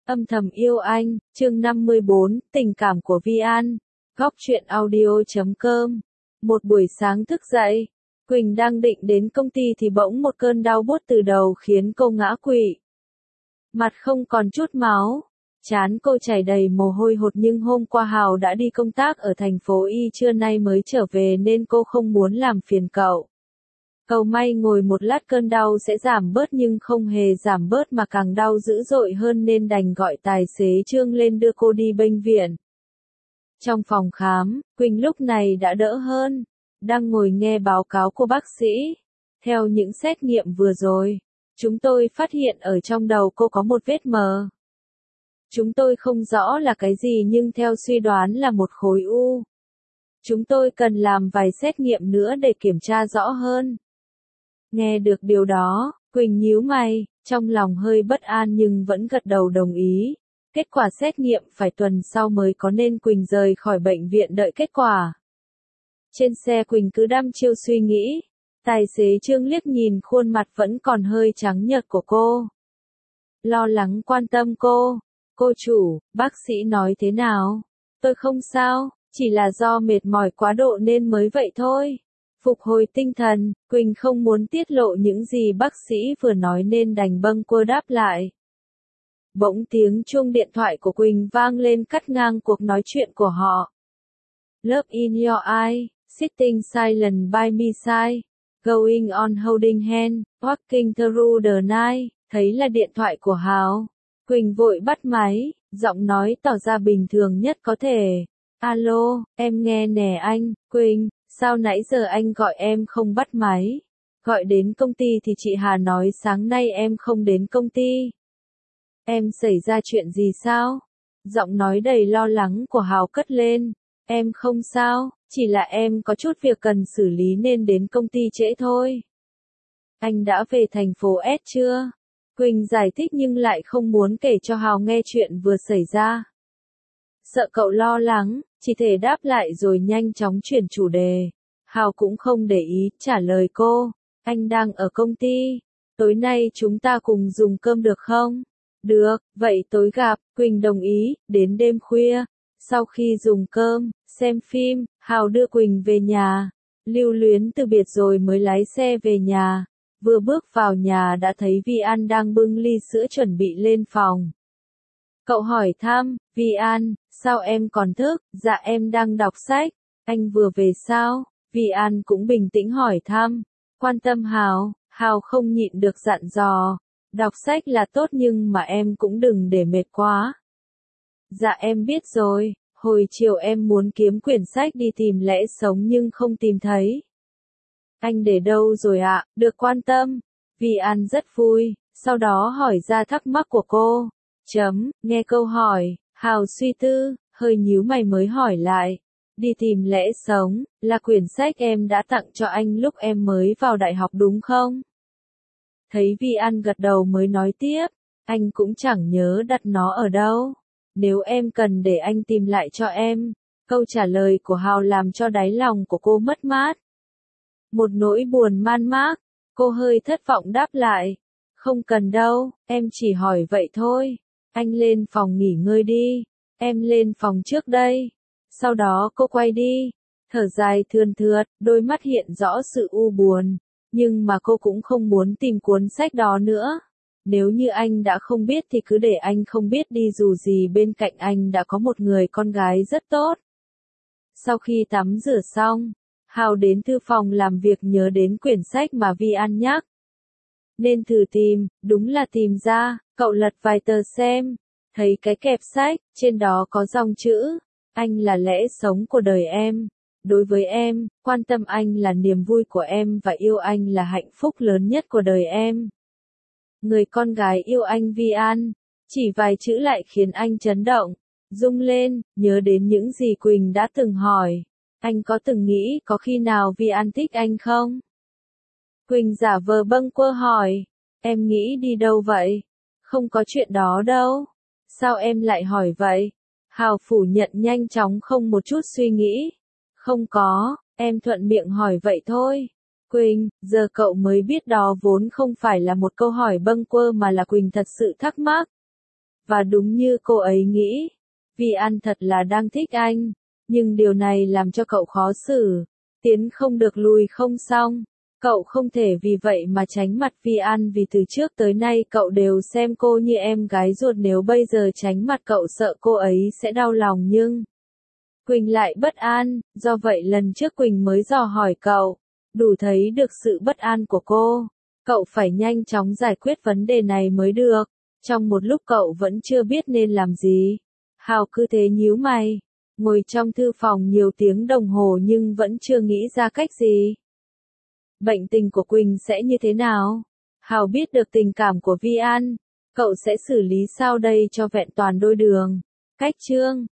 Âm thầm yêu anh, chương 54, tình cảm của Vi An. Góc truyện audio.com. Một buổi sáng thức dậy, Quỳnh đang định đến công ty thì bỗng một cơn đau buốt từ đầu khiến cô ngã quỵ. Mặt không còn chút máu, trán cô chảy đầy mồ hôi hột, nhưng hôm qua Hào đã đi công tác ở thành phố Y, trưa nay mới trở về nên cô không muốn làm phiền cậu. Cầu may ngồi một lát cơn đau sẽ giảm bớt, nhưng không hề giảm bớt mà càng đau dữ dội hơn nên đành gọi tài xế Trương lên đưa cô đi bệnh viện. Trong phòng khám, Quỳnh lúc này đã đỡ hơn, đang ngồi nghe báo cáo của bác sĩ. Theo những xét nghiệm vừa rồi, chúng tôi phát hiện ở trong đầu cô có một vết mờ. Chúng tôi không rõ là cái gì nhưng theo suy đoán là một khối u. Chúng tôi cần làm vài xét nghiệm nữa để kiểm tra rõ hơn. Nghe được điều đó, Quỳnh nhíu mày, trong lòng hơi bất an nhưng vẫn gật đầu đồng ý. Kết quả xét nghiệm phải tuần sau mới có nên Quỳnh rời khỏi bệnh viện đợi kết quả. Trên xe Quỳnh cứ đăm chiêu suy nghĩ. Tài xế Trương liếc nhìn khuôn mặt vẫn còn hơi trắng nhợt của cô. Lo lắng quan tâm cô. Cô chủ, bác sĩ nói thế nào? Tôi không sao, chỉ là do mệt mỏi quá độ nên mới vậy thôi. Phục hồi tinh thần, Quỳnh không muốn tiết lộ những gì bác sĩ vừa nói nên đành bâng quơ đáp lại. Bỗng tiếng chuông điện thoại của Quỳnh vang lên cắt ngang cuộc nói chuyện của họ. Love in your eye, sitting silent by my side, going on holding hand, walking through the night. Thấy là điện thoại của Hào, Quỳnh vội bắt máy, giọng nói tỏ ra bình thường nhất có thể. Alo, em nghe nè anh. Quỳnh, sao nãy giờ anh gọi em không bắt máy? Gọi đến công ty thì chị Hà nói sáng nay em không đến công ty. Em xảy ra chuyện gì sao? Giọng nói đầy lo lắng của Hào cất lên. Em không sao, chỉ là em có chút việc cần xử lý nên đến công ty trễ thôi. Anh đã về thành phố S chưa? Quỳnh giải thích nhưng lại không muốn kể cho Hào nghe chuyện vừa xảy ra. Sợ cậu lo lắng, chỉ thể đáp lại rồi nhanh chóng chuyển chủ đề. Hào cũng không để ý, trả lời cô. Anh đang ở công ty. Tối nay chúng ta cùng dùng cơm được không? Được, vậy tối gặp. Quỳnh đồng ý. Đến đêm khuya, sau khi dùng cơm, xem phim, Hào đưa Quỳnh về nhà. Lưu luyến từ biệt rồi mới lái xe về nhà. Vừa bước vào nhà đã thấy Vi An đang bưng ly sữa chuẩn bị lên phòng. Cậu hỏi thăm, Vi An, sao em còn thức? Dạ em đang đọc sách. Anh vừa về sao? Vi An cũng bình tĩnh hỏi thăm. Quan tâm Hào, Hào không nhịn được dặn dò. Đọc sách là tốt nhưng mà em cũng đừng để mệt quá. Dạ em biết rồi, hồi chiều em muốn kiếm quyển sách đi tìm lẽ sống nhưng không tìm thấy. Anh để đâu rồi ạ? Được quan tâm. Vi An rất vui, sau đó hỏi ra thắc mắc của cô. Nghe câu hỏi, Hào suy tư, hơi nhíu mày mới hỏi lại. Đi tìm lẽ sống, là quyển sách em đã tặng cho anh lúc em mới vào đại học đúng không? Thấy Vi An gật đầu mới nói tiếp, anh cũng chẳng nhớ đặt nó ở đâu. Nếu em cần để anh tìm lại cho em. Câu trả lời của Hào làm cho đáy lòng của cô mất mát. Một nỗi buồn man mác, cô hơi thất vọng đáp lại. Không cần đâu, em chỉ hỏi vậy thôi. Anh lên phòng nghỉ ngơi đi, em lên phòng trước đây. Sau đó cô quay đi, thở dài thườn thượt, đôi mắt hiện rõ sự u buồn. Nhưng mà cô cũng không muốn tìm cuốn sách đó nữa. Nếu như anh đã không biết thì cứ để anh không biết đi, dù gì bên cạnh anh đã có một người con gái rất tốt. Sau khi tắm rửa xong, Hào đến thư phòng làm việc nhớ đến quyển sách mà Vi An nhắc. Nên thử tìm, đúng là tìm ra, cậu lật vài tờ xem, thấy cái kẹp sách, trên đó có dòng chữ, anh là lẽ sống của đời em. Đối với em, quan tâm anh là niềm vui của em và yêu anh là hạnh phúc lớn nhất của đời em. Người con gái yêu anh Vi An, chỉ vài chữ lại khiến anh chấn động, rung lên, nhớ đến những gì Quỳnh đã từng hỏi. Anh có từng nghĩ có khi nào Vi An thích anh không? Quỳnh giả vờ bâng quơ hỏi, em nghĩ đi đâu vậy? Không có chuyện đó đâu. Sao em lại hỏi vậy? Hào phủ nhận nhanh chóng không một chút suy nghĩ. Không có, em thuận miệng hỏi vậy thôi. Quỳnh, giờ cậu mới biết đó vốn không phải là một câu hỏi bâng quơ mà là Quỳnh thật sự thắc mắc. Và đúng như cô ấy nghĩ, Vi An thật là đang thích anh, nhưng điều này làm cho cậu khó xử, tiến không được lùi không xong. Cậu không thể vì vậy mà tránh mặt Vi An vì từ trước tới nay cậu đều xem cô như em gái ruột, nếu bây giờ tránh mặt cậu sợ cô ấy sẽ đau lòng nhưng Quỳnh lại bất an, do vậy lần trước Quỳnh mới dò hỏi cậu, đủ thấy được sự bất an của cô. Cậu phải nhanh chóng giải quyết vấn đề này mới được. Trong một lúc cậu vẫn chưa biết nên làm gì. Hào cứ thế nhíu mày, ngồi trong thư phòng nhiều tiếng đồng hồ nhưng vẫn chưa nghĩ ra cách gì. Bệnh tình của Quỳnh sẽ như thế nào? Hào biết được tình cảm của Vi An, cậu sẽ xử lý sao đây cho vẹn toàn đôi đường. Cách chương